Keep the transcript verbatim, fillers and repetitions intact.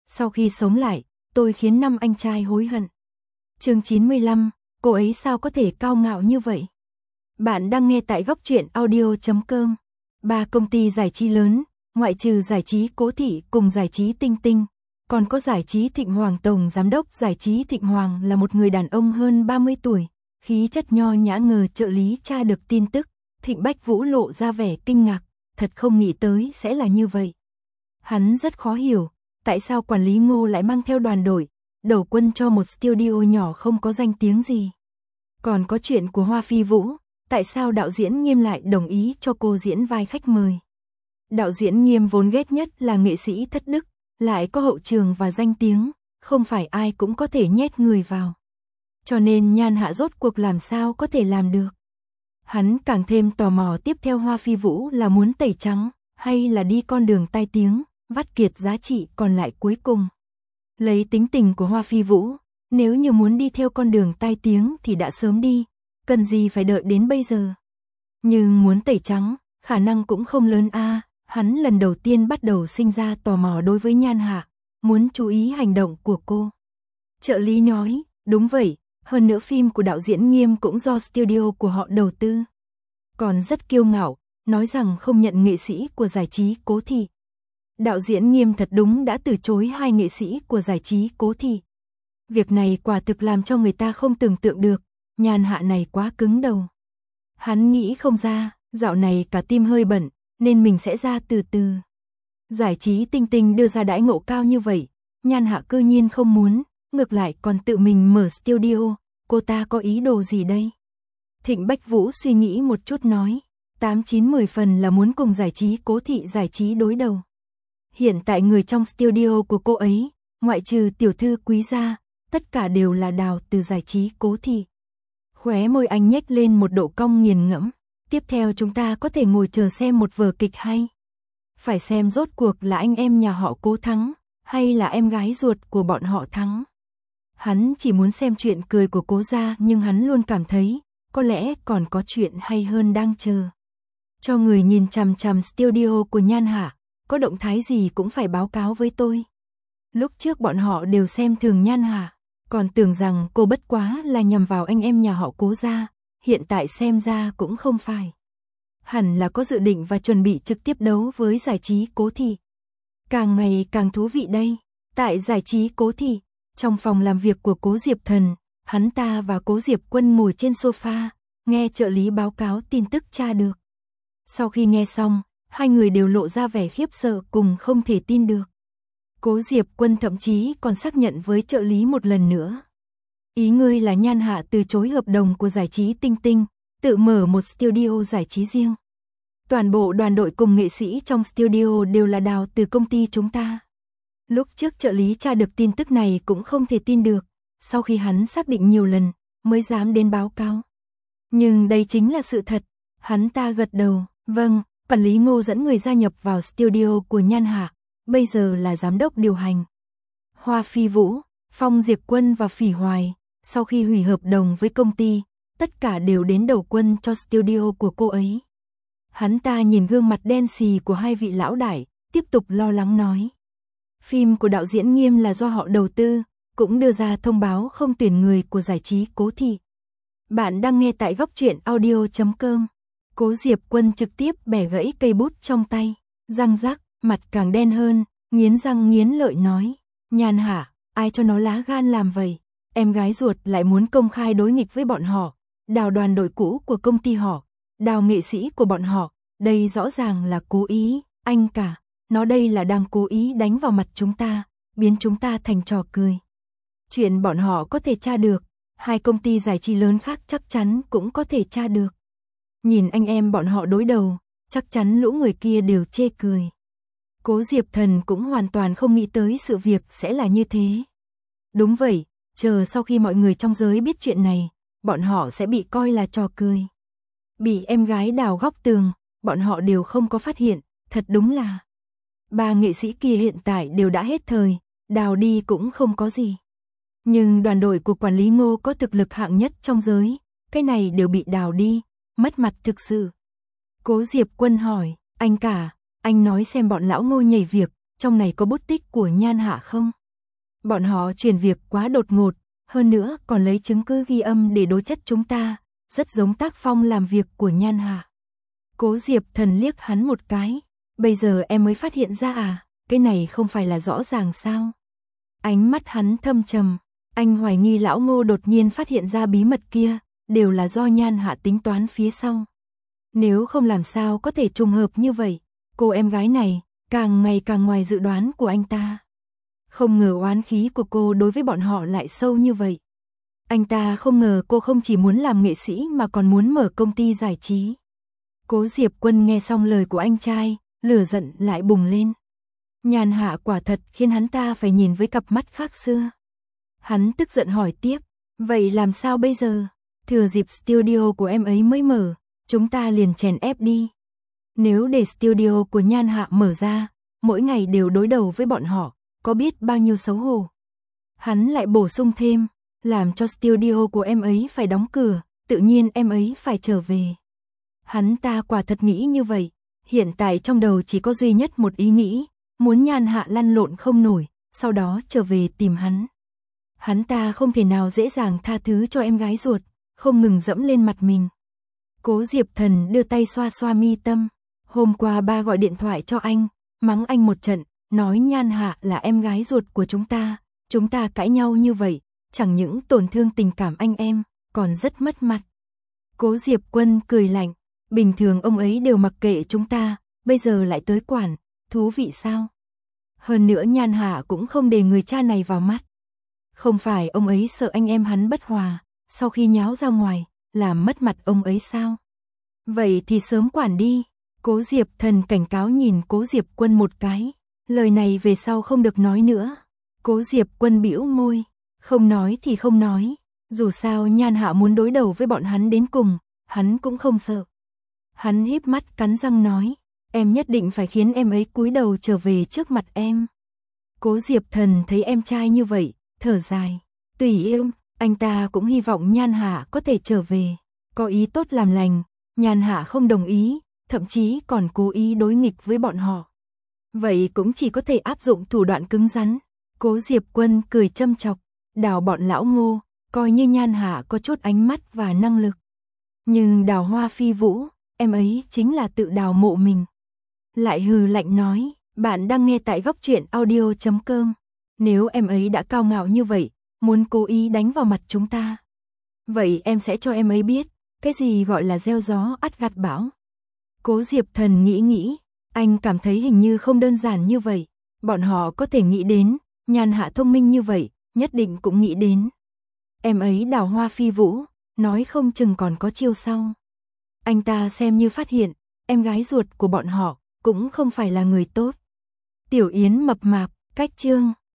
Sau khi sống lại, tôi khiến năm anh trai hối hận. Chương chín mươi lăm, cô ấy sao có thể cao ngạo như vậy? Bạn đang nghe tại góc truyện audio chấm com. Ba công ty giải trí lớn, ngoại trừ giải trí Cố Thị cùng giải trí Tinh Tinh, còn có giải trí Thịnh Hoàng. Tổng giám đốc giải trí Thịnh Hoàng là một người đàn ông hơn ba mươi tuổi, khí chất nho nhã. Ngờ trợ lý tra được tin tức, Thịnh Bách Vũ lộ ra vẻ kinh ngạc, thật không nghĩ tới sẽ là như vậy. Hắn rất khó hiểu, tại sao quản lý Ngô lại mang theo đoàn đội, đầu quân cho một studio nhỏ không có danh tiếng gì. Còn có chuyện của Hoa Phi Vũ, tại sao đạo diễn Nghiêm lại đồng ý cho cô diễn vai khách mời. Đạo diễn Nghiêm vốn ghét nhất là nghệ sĩ thất đức, lại có hậu trường và danh tiếng, không phải ai cũng có thể nhét người vào. Cho nên Nhan Hạ rốt cuộc làm sao có thể làm được. Hắn càng thêm tò mò tiếp theo Hoa Phi Vũ là muốn tẩy trắng, hay là đi con đường tai tiếng, vắt kiệt giá trị còn lại cuối cùng. Lấy tính tình của Hoa Phi Vũ, nếu như muốn đi theo con đường tai tiếng thì đã sớm đi, cần gì phải đợi đến bây giờ. Nhưng muốn tẩy trắng, khả năng cũng không lớn a. Hắn lần đầu tiên bắt đầu sinh ra tò mò đối với Nhan Hạ, muốn chú ý hành động của cô. Trợ lý nói, đúng vậy, hơn nữa phim của đạo diễn Nghiêm cũng do studio của họ đầu tư. Còn rất kiêu ngạo, nói rằng không nhận nghệ sĩ của giải trí Cố Thị. Đạo diễn Nghiêm thật đúng đã từ chối hai nghệ sĩ của giải trí Cố Thị. Việc này quả thực làm cho người ta không tưởng tượng được, Nhan Hạ này quá cứng đầu. Hắn nghĩ không ra, dạo này cả tim hơi bận, nên mình sẽ ra từ từ. Giải trí Tinh Tinh đưa ra đãi ngộ cao như vậy, Nhan Hạ cơ nhiên không muốn, ngược lại còn tự mình mở studio, cô ta có ý đồ gì đây? Thịnh Bách Vũ suy nghĩ một chút nói, tám chín mười phần là muốn cùng giải trí Cố Thị giải trí đối đầu. Hiện tại người trong studio của cô ấy, ngoại trừ tiểu thư Quý gia, tất cả đều là đào từ giải trí Cố Thị. Khóe môi anh nhếch lên một độ cong nghiền ngẫm, tiếp theo chúng ta có thể ngồi chờ xem một vở kịch hay. Phải xem rốt cuộc là anh em nhà họ Cố thắng, hay là em gái ruột của bọn họ thắng. Hắn chỉ muốn xem chuyện cười của Cố gia, nhưng hắn luôn cảm thấy, có lẽ còn có chuyện hay hơn đang chờ. Cho người nhìn chằm chằm studio của Nhan Hạ, có động thái gì cũng phải báo cáo với tôi. Lúc trước bọn họ đều xem thường Nhan Hạ, còn tưởng rằng cô bất quá là nhằm vào anh em nhà họ Cố gia, hiện tại xem ra cũng không phải. Hẳn là có dự định và chuẩn bị trực tiếp đấu với giải trí Cố Thị. Càng ngày càng thú vị đây, tại giải trí Cố Thị, trong phòng làm việc của Cố Diệp Thần, hắn ta và Cố Diệp Quân ngồi trên sofa, nghe trợ lý báo cáo tin tức tra được. Sau khi nghe xong, hai người đều lộ ra vẻ khiếp sợ cùng không thể tin được. Cố Diệp Quân thậm chí còn xác nhận với trợ lý một lần nữa. Ý ngươi là Nhan Hạ từ chối hợp đồng của giải trí Tinh Tinh, tự mở một studio giải trí riêng. Toàn bộ đoàn đội cùng nghệ sĩ trong studio đều là đào từ công ty chúng ta. Lúc trước trợ lý tra được tin tức này cũng không thể tin được, sau khi hắn xác định nhiều lần, mới dám đến báo cáo. Nhưng đây chính là sự thật, hắn ta gật đầu, vâng, quản lý Ngô dẫn người gia nhập vào studio của Nhan Hạ, bây giờ là giám đốc điều hành. Hoa Phi Vũ, Phong Diệp Quân và Phỉ Hoài, sau khi hủy hợp đồng với công ty, tất cả đều đến đầu quân cho studio của cô ấy. Hắn ta nhìn gương mặt đen xì của hai vị lão đại, tiếp tục lo lắng nói. Phim của đạo diễn Nghiêm là do họ đầu tư, cũng đưa ra thông báo không tuyển người của giải trí Cố Thị. Bạn đang nghe tại góc truyện audio chấm com. Cố Diệp Quân trực tiếp bẻ gãy cây bút trong tay, răng rắc, mặt càng đen hơn, nghiến răng nghiến lợi nói. Nhan Hạ, ai cho nó lá gan làm vậy? Em gái ruột lại muốn công khai đối nghịch với bọn họ, đào đoàn đội cũ của công ty họ, đào nghệ sĩ của bọn họ, đây rõ ràng là cố ý, anh cả, nó đây là đang cố ý đánh vào mặt chúng ta, biến chúng ta thành trò cười. Chuyện bọn họ có thể tra được, hai công ty giải trí lớn khác chắc chắn cũng có thể tra được. Nhìn anh em bọn họ đối đầu, chắc chắn lũ người kia đều chê cười. Cố Diệp Thần cũng hoàn toàn không nghĩ tới sự việc sẽ là như thế. Đúng vậy, chờ sau khi mọi người trong giới biết chuyện này, bọn họ sẽ bị coi là trò cười. Bị em gái đào góc tường, bọn họ đều không có phát hiện, thật đúng là. Ba nghệ sĩ kia hiện tại đều đã hết thời, đào đi cũng không có gì. Nhưng đoàn đội của quản lý Ngô có thực lực hạng nhất trong giới, cái này đều bị đào đi, mất mặt thực sự. Cố Diệp Quân hỏi, anh cả, anh nói xem bọn lão Ngô nhảy việc, trong này có bút tích của Nhan Hạ không? Bọn họ chuyển việc quá đột ngột, hơn nữa còn lấy chứng cứ ghi âm để đối chất chúng ta, rất giống tác phong làm việc của Nhan Hạ. Cố Diệp Thần liếc hắn một cái, bây giờ em mới phát hiện ra à, cái này không phải là rõ ràng sao? Ánh mắt hắn thâm trầm, anh hoài nghi lão Ngô đột nhiên phát hiện ra bí mật kia, đều là do Nhan Hạ tính toán phía sau. Nếu không làm sao có thể trùng hợp như vậy, cô em gái này, càng ngày càng ngoài dự đoán của anh ta. Không ngờ oán khí của cô đối với bọn họ lại sâu như vậy. Anh ta không ngờ cô không chỉ muốn làm nghệ sĩ mà còn muốn mở công ty giải trí. Cố Diệp Quân nghe xong lời của anh trai, lửa giận lại bùng lên. Nhan Hạ quả thật khiến hắn ta phải nhìn với cặp mắt khác xưa. Hắn tức giận hỏi tiếp, vậy làm sao bây giờ? Thừa dịp studio của em ấy mới mở, chúng ta liền chèn ép đi. Nếu để studio của Nhan Hạ mở ra, mỗi ngày đều đối đầu với bọn họ, có biết bao nhiêu xấu hổ. Hắn lại bổ sung thêm, làm cho studio của em ấy phải đóng cửa, tự nhiên em ấy phải trở về. Hắn ta quả thật nghĩ như vậy, hiện tại trong đầu chỉ có duy nhất một ý nghĩ, muốn Nhan Hạ lăn lộn không nổi, sau đó trở về tìm hắn. Hắn ta không thể nào dễ dàng tha thứ cho em gái ruột, không ngừng dẫm lên mặt mình. Cố Diệp Thần đưa tay xoa xoa mi tâm, hôm qua ba gọi điện thoại cho anh, mắng anh một trận, nói Nhan Hạ là em gái ruột của chúng ta, chúng ta cãi nhau như vậy, chẳng những tổn thương tình cảm anh em, còn rất mất mặt. Cố Diệp Quân cười lạnh, bình thường ông ấy đều mặc kệ chúng ta, bây giờ lại tới quản, thú vị sao? Hơn nữa Nhan Hạ cũng không để người cha này vào mắt. Không phải ông ấy sợ anh em hắn bất hòa, sau khi nháo ra ngoài, làm mất mặt ông ấy sao? Vậy thì sớm quản đi. Cố Diệp Thần cảnh cáo nhìn Cố Diệp Quân một cái, lời này về sau không được nói nữa. Cố Diệp Quân bĩu môi, không nói thì không nói, dù sao Nhan Hạ muốn đối đầu với bọn hắn đến cùng, hắn cũng không sợ. Hắn híp mắt cắn răng nói, em nhất định phải khiến em ấy cúi đầu trở về trước mặt em. Cố Diệp Thần thấy em trai như vậy, thở dài, tùy yêu, anh ta cũng hy vọng Nhan Hạ có thể trở về, có ý tốt làm lành, Nhan Hạ không đồng ý, thậm chí còn cố ý đối nghịch với bọn họ. Vậy cũng chỉ có thể áp dụng thủ đoạn cứng rắn. Cố Diệp Quân cười châm chọc, đào bọn lão Ngô, coi như Nhan Hạ có chút ánh mắt và năng lực. Nhưng đào Hoa Phi Vũ, em ấy chính là tự đào mộ mình. Lại hừ lạnh nói, bạn đang nghe tại góc truyện audio chấm com. Nếu em ấy đã cao ngạo như vậy, muốn cố ý đánh vào mặt chúng ta, vậy em sẽ cho em ấy biết, cái gì gọi là gieo gió ắt gặt bão. Cố Diệp Thần nghĩ nghĩ, anh cảm thấy hình như không đơn giản như vậy. Bọn họ có thể nghĩ đến, Nhan Hạ thông minh như vậy, nhất định cũng nghĩ đến. Em ấy đào Hoa Phi Vũ, nói không chừng còn có chiêu sau. Anh ta xem như phát hiện, em gái ruột của bọn họ, cũng không phải là người tốt. Tiểu Yến mập mạp, cách chương.